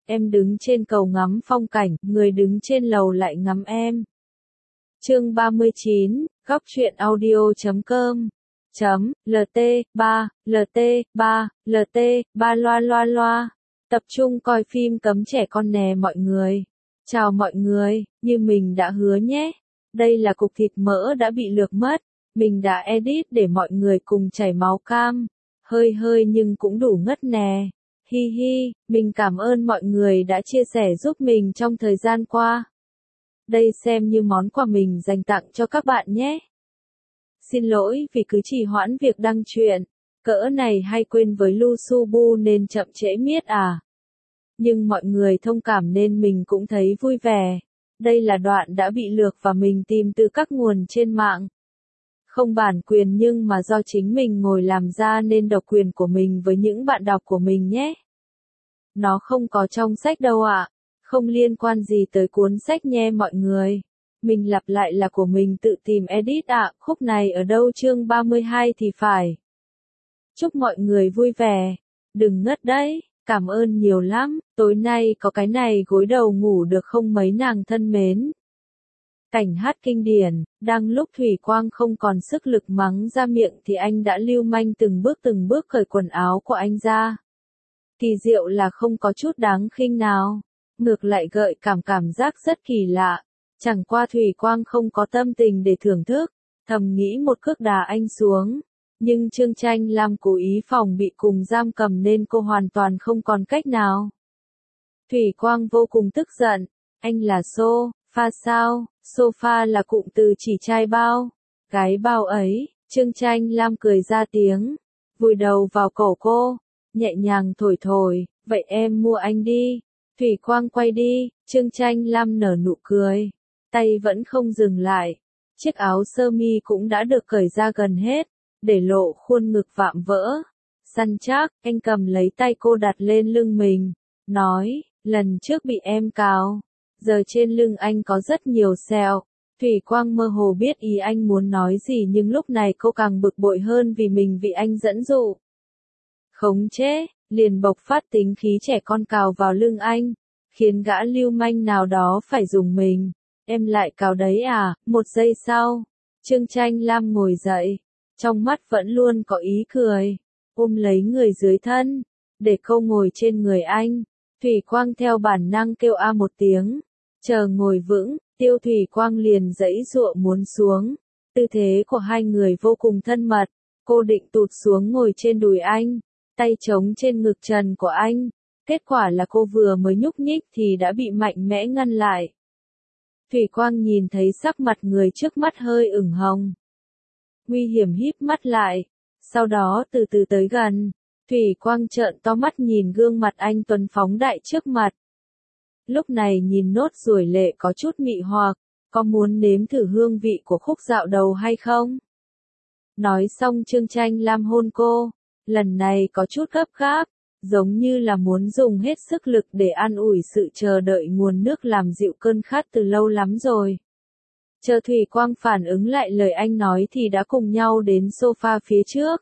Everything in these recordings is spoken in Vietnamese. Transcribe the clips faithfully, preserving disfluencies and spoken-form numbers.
Em đứng trên cầu ngắm phong cảnh, người đứng trên lầu lại ngắm em. Chương ba mươi chín, góc truyện audio chấm com chấm lt ba lt ba lt ba loa loa loa. Tập trung coi phim cấm trẻ con nè mọi người. Chào mọi người, như mình đã hứa nhé. Đây là cục thịt mỡ đã bị lược mất. Mình đã edit để mọi người cùng chảy máu cam. Hơi hơi nhưng cũng đủ ngất nè. Hi hi, mình cảm ơn mọi người đã chia sẻ giúp mình trong thời gian qua. Đây xem như món quà mình dành tặng cho các bạn nhé. Xin lỗi vì cứ trì hoãn việc đăng truyện. Cỡ này hay quên với Lu Subu nên chậm trễ miết à. Nhưng mọi người thông cảm nên mình cũng thấy vui vẻ. Đây là đoạn đã bị lược và mình tìm từ các nguồn trên mạng. Không bản quyền nhưng mà do chính mình ngồi làm ra nên độc quyền của mình với những bạn đọc của mình nhé. Nó không có trong sách đâu ạ. Không liên quan gì tới cuốn sách nhé mọi người. Mình lặp lại là của mình tự tìm edit ạ. Khúc này ở đâu chương ba mươi hai thì phải. Chúc mọi người vui vẻ. Đừng ngất đấy. Cảm ơn nhiều lắm. Tối nay có cái này gối đầu ngủ được không mấy nàng thân mến. Cảnh hát kinh điển, đang lúc Thủy Quang không còn sức lực mắng ra miệng thì anh đã lưu manh từng bước từng bước cởi quần áo của anh ra. Kỳ diệu là không có chút đáng khinh nào, ngược lại gợi cảm cảm giác rất kỳ lạ. Chẳng qua Thủy Quang không có tâm tình để thưởng thức, thầm nghĩ một cước đá anh xuống. Nhưng Trương Tranh Lam cố ý phòng bị cùng giam cầm nên cô hoàn toàn không còn cách nào. Thủy Quang vô cùng tức giận, anh là xô, pha sao, sofa là cụm từ chỉ trai bao, gái bao ấy. Trương Tranh Lam cười ra tiếng, vùi đầu vào cổ cô, nhẹ nhàng thổi thổi, vậy em mua anh đi. Thủy Quang quay đi, Trương Tranh Lam nở nụ cười, tay vẫn không dừng lại. Chiếc áo sơ mi cũng đã được cởi ra gần hết, để lộ khuôn ngực vạm vỡ. Săn chắc, anh cầm lấy tay cô đặt lên lưng mình, nói, lần trước bị em cào, giờ trên lưng anh có rất nhiều sẹo. Thủy Quang mơ hồ biết ý anh muốn nói gì nhưng lúc này cô càng bực bội hơn vì mình bị anh dẫn dụ. Khống chế, liền bộc phát tính khí trẻ con cào vào lưng anh, khiến gã lưu manh nào đó phải dùng mình. Em lại cào đấy à? Một giây sau, Trương Tranh Lam ngồi dậy, trong mắt vẫn luôn có ý cười, ôm lấy người dưới thân, để cô ngồi trên người anh. Thủy Quang theo bản năng kêu a một tiếng, chờ ngồi vững, Tiêu Thủy Quang liền giãy giụa muốn xuống. Tư thế của hai người vô cùng thân mật, cô định tụt xuống ngồi trên đùi anh, tay chống trên ngực trần của anh. Kết quả là cô vừa mới nhúc nhích thì đã bị mạnh mẽ ngăn lại. Thủy Quang nhìn thấy sắc mặt người trước mắt hơi ửng hồng, nguy hiểm híp mắt lại, sau đó từ từ tới gần. Thủy Quang trợn to mắt nhìn gương mặt anh tuấn phóng đại trước mặt. Lúc này nhìn nốt ruồi lệ có chút mị hoặc, có muốn nếm thử hương vị của khúc dạo đầu hay không? Nói xong Trương Tranh Lam hôn cô, lần này có chút gấp gáp, giống như là muốn dùng hết sức lực để an ủi sự chờ đợi nguồn nước làm dịu cơn khát từ lâu lắm rồi. Chờ Thủy Quang phản ứng lại lời anh nói thì đã cùng nhau đến sofa phía trước.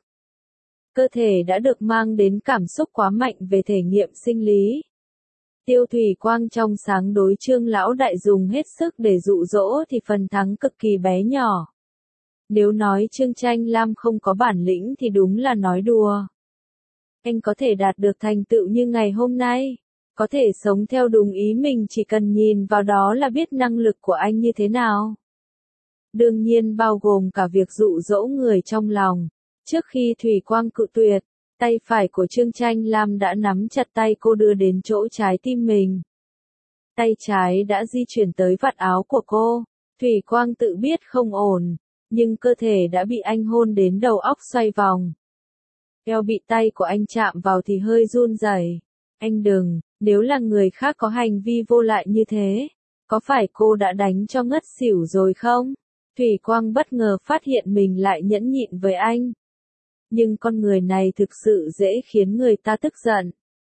Cơ thể đã được mang đến cảm xúc quá mạnh về thể nghiệm sinh lý. Tiêu Thủy Quang trong sáng đối Trương lão đại dùng hết sức để dụ dỗ thì phần thắng cực kỳ bé nhỏ. Nếu nói Trương Tranh Lam không có bản lĩnh thì đúng là nói đùa. Anh có thể đạt được thành tựu như ngày hôm nay, có thể sống theo đúng ý mình chỉ cần nhìn vào đó là biết năng lực của anh như thế nào. Đương nhiên bao gồm cả việc dụ dỗ người trong lòng. Trước khi Thủy Quang cự tuyệt, tay phải của Trương Tranh Lam đã nắm chặt tay cô đưa đến chỗ trái tim mình. Tay trái đã di chuyển tới vạt áo của cô. Thủy Quang tự biết không ổn, nhưng cơ thể đã bị anh hôn đến đầu óc xoay vòng. Eo bị tay của anh chạm vào thì hơi run rẩy. Anh đừng, nếu là người khác có hành vi vô lại như thế, có phải cô đã đánh cho ngất xỉu rồi không? Thủy Quang bất ngờ phát hiện mình lại nhẫn nhịn với anh. Nhưng con người này thực sự dễ khiến người ta tức giận.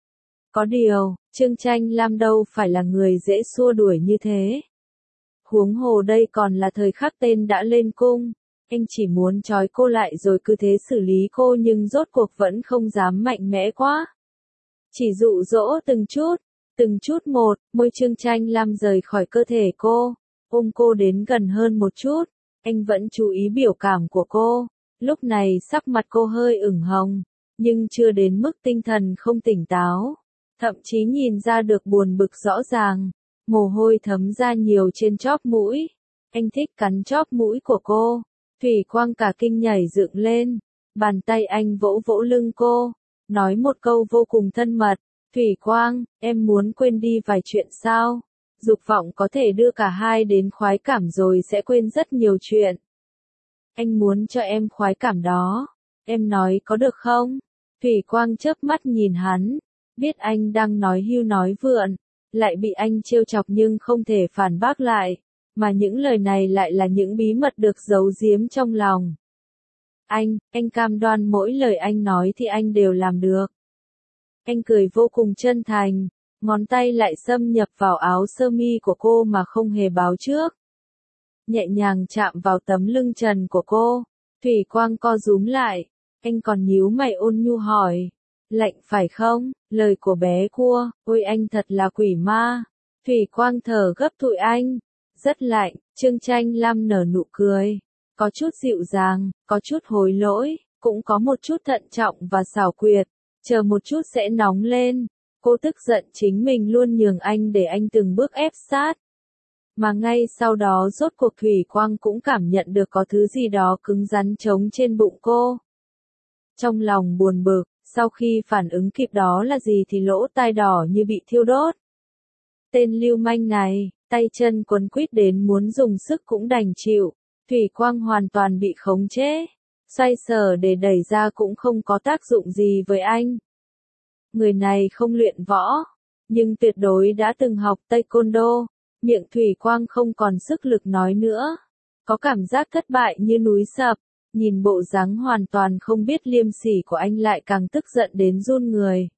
Có điều, Trương Tranh Lam đâu phải là người dễ xua đuổi như thế. Huống hồ đây còn là thời khắc tên đã lên cung. Anh chỉ muốn trói cô lại rồi cứ thế xử lý cô nhưng rốt cuộc vẫn không dám mạnh mẽ quá. Chỉ dụ dỗ từng chút, Từng chút một, môi Trương Tranh Lam rời khỏi cơ thể cô, ôm cô đến gần hơn một chút, anh vẫn chú ý biểu cảm của cô. Lúc này sắc mặt cô hơi ửng hồng, nhưng chưa đến mức tinh thần không tỉnh táo, thậm chí nhìn ra được buồn bực rõ ràng, mồ hôi thấm ra nhiều trên chóp mũi. Anh thích cắn chóp mũi của cô. Thủy Quang cả kinh nhảy dựng lên, bàn tay anh vỗ vỗ lưng cô, nói một câu vô cùng thân mật, Thủy Quang, em muốn quên đi vài chuyện sao? Dục vọng có thể đưa cả hai đến khoái cảm rồi sẽ quên rất nhiều chuyện. Anh muốn cho em khoái cảm đó, em nói có được không? Thủy Quang chớp mắt nhìn hắn, biết anh đang nói hưu nói vượn, lại bị anh trêu chọc nhưng không thể phản bác lại, mà những lời này lại là những bí mật được giấu giếm trong lòng. Anh, anh cam đoan mỗi lời anh nói thì anh đều làm được. Anh cười vô cùng chân thành, ngón tay lại xâm nhập vào áo sơ mi của cô mà không hề báo trước. Nhẹ nhàng chạm vào tấm lưng trần của cô, Thủy Quang co rúm lại, anh còn nhíu mày ôn nhu hỏi, lạnh phải không? Lời của bé cua, ôi anh thật là quỷ ma. Thủy Quang thở gấp tụi anh, rất lạnh. Trương Tranh Lam nở nụ cười, có chút dịu dàng, có chút hối lỗi, cũng có một chút thận trọng và xảo quyệt, chờ một chút sẽ nóng lên. Cô tức giận chính mình luôn nhường anh để anh từng bước ép sát. Mà ngay sau đó rốt cuộc Thủy Quang cũng cảm nhận được có thứ gì đó cứng rắn trống trên bụng cô. Trong lòng buồn bực, sau khi phản ứng kịp đó là gì thì lỗ tai đỏ như bị thiêu đốt. Tên lưu manh này, tay chân quấn quýt đến muốn dùng sức cũng đành chịu, Thủy Quang hoàn toàn bị khống chế, xoay sở để đẩy ra cũng không có tác dụng gì với anh. Người này không luyện võ, nhưng tuyệt đối đã từng học taekwondo, miệng Thủy Quang không còn sức lực nói nữa, có cảm giác thất bại như núi sập, nhìn bộ dáng hoàn toàn không biết liêm sỉ của anh lại càng tức giận đến run người.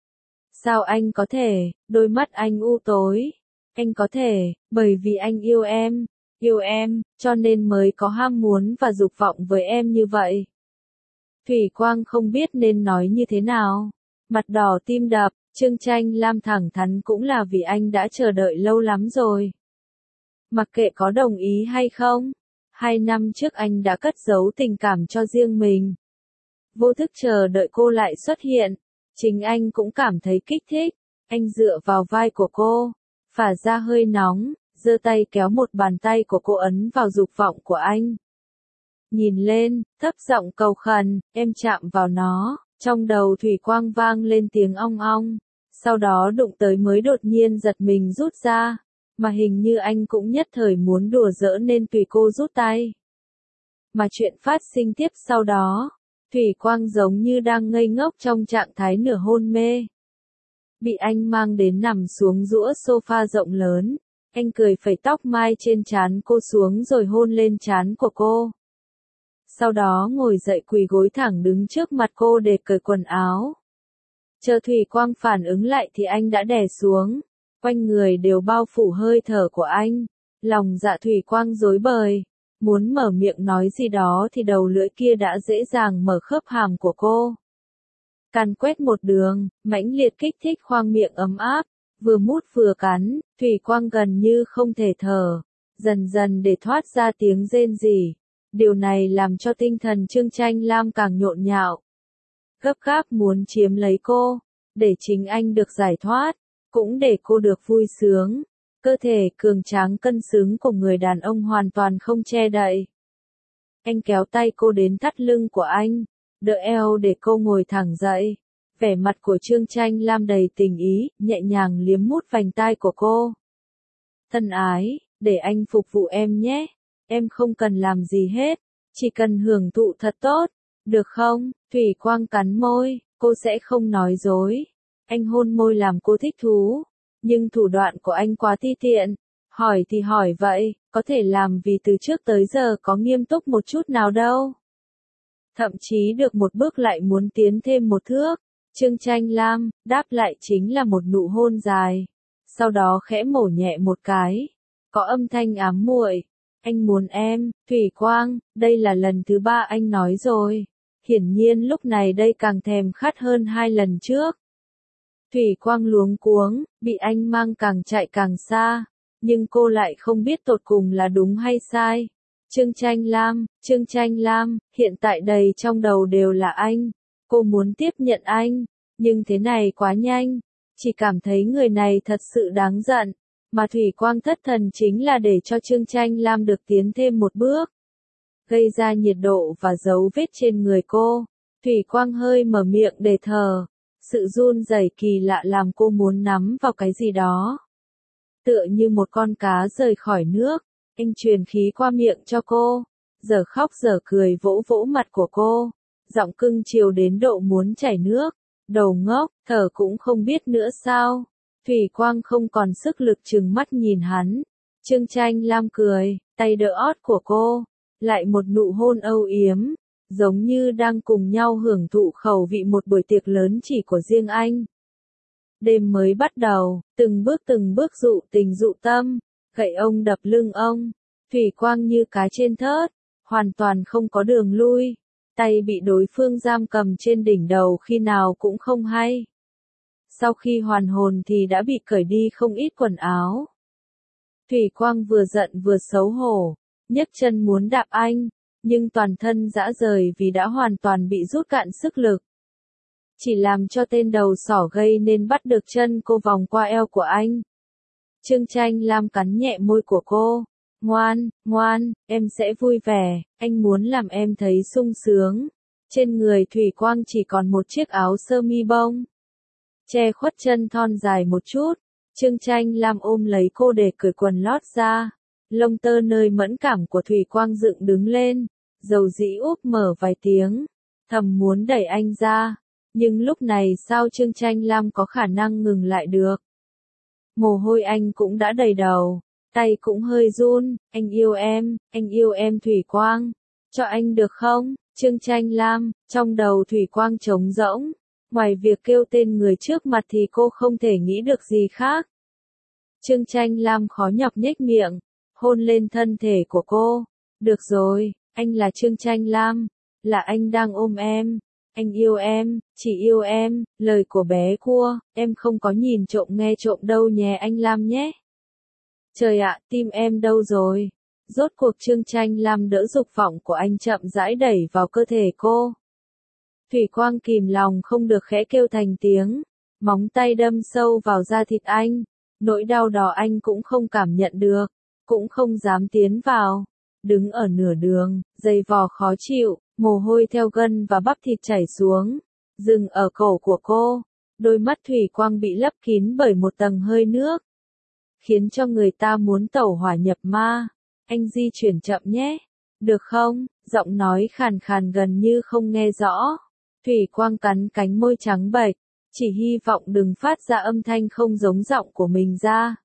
Sao anh có thể, đôi mắt anh u tối, anh có thể, bởi vì anh yêu em, yêu em, cho nên mới có ham muốn và dục vọng với em như vậy. Thủy Quang không biết nên nói như thế nào, mặt đỏ tim đập, Trương Tranh Lam thẳng thắn cũng là vì anh đã chờ đợi lâu lắm rồi. Mặc kệ có đồng ý hay không, hai năm trước anh đã cất giấu tình cảm cho riêng mình. Vô thức chờ đợi cô lại xuất hiện, chính anh cũng cảm thấy kích thích, anh dựa vào vai của cô, phả ra hơi nóng, giơ tay kéo một bàn tay của cô ấn vào dục vọng của anh. Nhìn lên, thấp giọng cầu khẩn, em chạm vào nó, trong đầu Thủy Quang vang lên tiếng ong ong, sau đó đụng tới mới đột nhiên giật mình rút ra, mà hình như anh cũng nhất thời muốn đùa giỡn nên tùy cô rút tay. Mà chuyện phát sinh tiếp sau đó, Thủy Quang giống như đang ngây ngốc trong trạng thái nửa hôn mê. Bị anh mang đến nằm xuống giũa sofa rộng lớn, anh cười phẩy tóc mai trên trán cô xuống rồi hôn lên trán của cô. Sau đó ngồi dậy quỳ gối thẳng đứng trước mặt cô để cởi quần áo. Chờ Thủy Quang phản ứng lại thì anh đã đè xuống, quanh người đều bao phủ hơi thở của anh, lòng dạ Thủy Quang rối bời, muốn mở miệng nói gì đó thì đầu lưỡi kia đã dễ dàng mở khớp hàm của cô. Càn quét một đường, mãnh liệt kích thích khoang miệng ấm áp, vừa mút vừa cắn, Thủy Quang gần như không thể thở, dần dần để thoát ra tiếng rên rỉ. Điều này làm cho tinh thần Trương Tranh Lam càng nhộn nhạo. Gấp gáp muốn chiếm lấy cô, để chính anh được giải thoát, cũng để cô được vui sướng. Cơ thể cường tráng cân xứng của người đàn ông hoàn toàn không che đậy. Anh kéo tay cô đến thắt lưng của anh, đỡ eo để cô ngồi thẳng dậy. Vẻ mặt của Trương Tranh Lam đầy tình ý, nhẹ nhàng liếm mút vành tai của cô. Thân ái, để anh phục vụ em nhé. Em không cần làm gì hết, chỉ cần hưởng thụ thật tốt, được không? Thủy Quang cắn môi, cô sẽ không nói dối. Anh hôn môi làm cô thích thú, nhưng thủ đoạn của anh quá ti tiện. Hỏi thì hỏi vậy, có thể làm vì từ trước tới giờ có nghiêm túc một chút nào đâu. Thậm chí được một bước lại muốn tiến thêm một thước. Trương Tranh Lam, đáp lại chính là một nụ hôn dài. Sau đó khẽ mổ nhẹ một cái, có âm thanh ám muội. Anh muốn em, Thủy Quang, đây là lần thứ ba anh nói rồi. Hiển nhiên lúc này đây càng thèm khát hơn hai lần trước. Thủy Quang luống cuống, bị anh mang càng chạy càng xa, nhưng cô lại không biết tột cùng là đúng hay sai. Trương Tranh Lam, Trương Tranh Lam, hiện tại đầy trong đầu đều là anh. Cô muốn tiếp nhận anh, nhưng thế này quá nhanh, chỉ cảm thấy người này thật sự đáng giận, mà Thủy Quang thất thần chính là để cho Trương Tranh Lam được tiến thêm một bước, gây ra nhiệt độ và dấu vết trên người cô. Thủy Quang hơi mở miệng để thở, sự run rẩy kỳ lạ làm cô muốn nắm vào cái gì đó. Tựa như một con cá rời khỏi nước, anh truyền khí qua miệng cho cô, giờ khóc giờ cười vỗ vỗ mặt của cô, giọng cưng chiều đến độ muốn chảy nước. Đầu ngốc, thở cũng không biết nữa sao. Thủy Quang không còn sức lực trừng mắt nhìn hắn. Trương Tranh Lam cười, tay đỡ ót của cô, lại một nụ hôn âu yếm, giống như đang cùng nhau hưởng thụ khẩu vị một buổi tiệc lớn chỉ của riêng anh. Đêm mới bắt đầu, từng bước từng bước dụ tình dụ tâm, gậy ông đập lưng ông. Thủy Quang như cá trên thớt, hoàn toàn không có đường lui. Tay bị đối phương giam cầm trên đỉnh đầu khi nào cũng không hay. Sau khi hoàn hồn thì đã bị cởi đi không ít quần áo. Thủy Quang vừa giận vừa xấu hổ, nhấc chân muốn đạp anh, nhưng toàn thân rã rời vì đã hoàn toàn bị rút cạn sức lực. Chỉ làm cho tên đầu sỏ gây nên bắt được chân cô vòng qua eo của anh. Trương Tranh Lam cắn nhẹ môi của cô. Ngoan, ngoan, em sẽ vui vẻ, anh muốn làm em thấy sung sướng. Trên người Thủy Quang chỉ còn một chiếc áo sơ mi bông, che khuất chân thon dài một chút. Trương Tranh Lam ôm lấy cô để cởi quần lót ra. Lông tơ nơi mẫn cảm của Thủy Quang dựng đứng lên, dầu dĩ úp mở vài tiếng, thầm muốn đẩy anh ra. Nhưng lúc này sao Trương Tranh Lam có khả năng ngừng lại được. Mồ hôi anh cũng đã đầy đầu. Tay cũng hơi run, anh yêu em, anh yêu em Thủy Quang, cho anh được không? Trương Tranh Lam, trong đầu Thủy Quang trống rỗng, ngoài việc kêu tên người trước mặt thì cô không thể nghĩ được gì khác. Trương Tranh Lam khó nhọc nhếch miệng, hôn lên thân thể của cô. Được rồi, anh là Trương Tranh Lam, là anh đang ôm em, anh yêu em, chỉ yêu em, lời của bé cua, em không có nhìn trộm nghe trộm đâu nhé anh Lam nhé. Trời ạ, tim em đâu rồi? Rốt cuộc Trương Tranh Lam đỡ dục vọng của anh chậm rãi đẩy vào cơ thể cô. Thủy Quang kìm lòng không được khẽ kêu thành tiếng, móng tay đâm sâu vào da thịt anh, nỗi đau đó anh cũng không cảm nhận được, cũng không dám tiến vào. Đứng ở nửa đường, giày vò khó chịu, mồ hôi theo gân và bắp thịt chảy xuống, dừng ở cổ của cô. Đôi mắt Thủy Quang bị lấp kín bởi một tầng hơi nước, khiến cho người ta muốn tẩu hỏa nhập ma. Anh di chuyển chậm nhé, được không? Giọng nói khàn khàn gần như không nghe rõ. Thủy Quang cắn cánh môi trắng bệch, chỉ hy vọng đừng phát ra âm thanh không giống giọng của mình ra.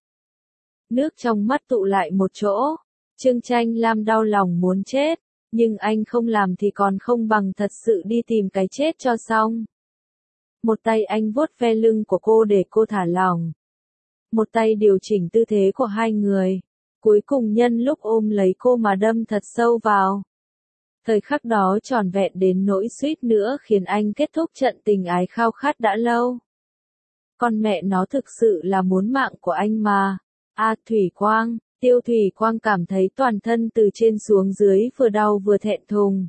Nước trong mắt tụ lại một chỗ. Trương Tranh Lam đau lòng muốn chết, nhưng anh không làm thì còn không bằng thật sự đi tìm cái chết cho xong. Một tay anh vuốt ve lưng của cô để cô thả lỏng. Một tay điều chỉnh tư thế của hai người, cuối cùng nhân lúc ôm lấy cô mà đâm thật sâu vào. Thời khắc đó tròn vẹn đến nỗi suýt nữa khiến anh kết thúc trận tình ái khao khát đã lâu. Con mẹ nó thực sự là muốn mạng của anh mà. A Thủy Quang, Tiêu Thủy Quang cảm thấy toàn thân từ trên xuống dưới vừa đau vừa thẹn thùng.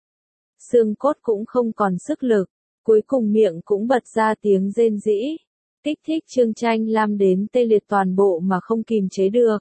Xương cốt cũng không còn sức lực, cuối cùng miệng cũng bật ra tiếng rên rỉ. Kích thích Trương Tranh Lam đến tê liệt toàn bộ mà không kìm chế được.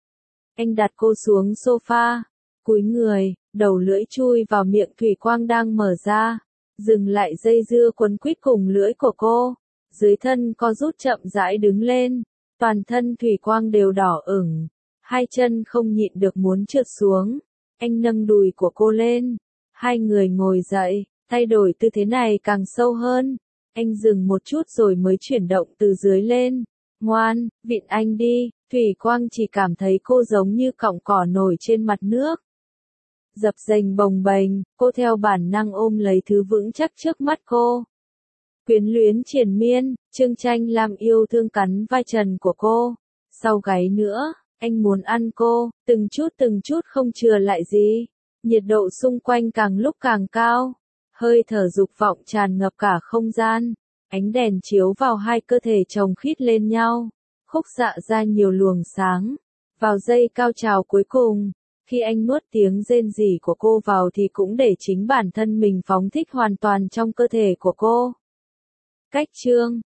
Anh đặt cô xuống sofa, cúi người, đầu lưỡi chui vào miệng Thủy Quang đang mở ra, dừng lại dây dưa quấn quýt cùng lưỡi của cô. Dưới thân co rút chậm rãi đứng lên, toàn thân Thủy Quang đều đỏ ửng, hai chân không nhịn được muốn trượt xuống. Anh nâng đùi của cô lên, hai người ngồi dậy, thay đổi tư thế này càng sâu hơn. Anh dừng một chút rồi mới chuyển động từ dưới lên. Ngoan, vịn anh đi. Thủy Quang chỉ cảm thấy cô giống như cọng cỏ nổi trên mặt nước. Dập dềnh bồng bềnh, cô theo bản năng ôm lấy thứ vững chắc trước mắt cô. Quyến luyến triền miên, Trương Tranh Lam yêu thương cắn vai trần của cô. Sau gáy nữa, anh muốn ăn cô, từng chút từng chút không chừa lại gì. Nhiệt độ xung quanh càng lúc càng cao. Hơi thở dục vọng tràn ngập cả không gian. Ánh đèn chiếu vào hai cơ thể chồng khít lên nhau, khúc xạ ra nhiều luồng sáng. Vào giây cao trào cuối cùng, khi anh nuốt tiếng rên rỉ của cô vào thì cũng để chính bản thân mình phóng thích hoàn toàn trong cơ thể của cô. Cách chương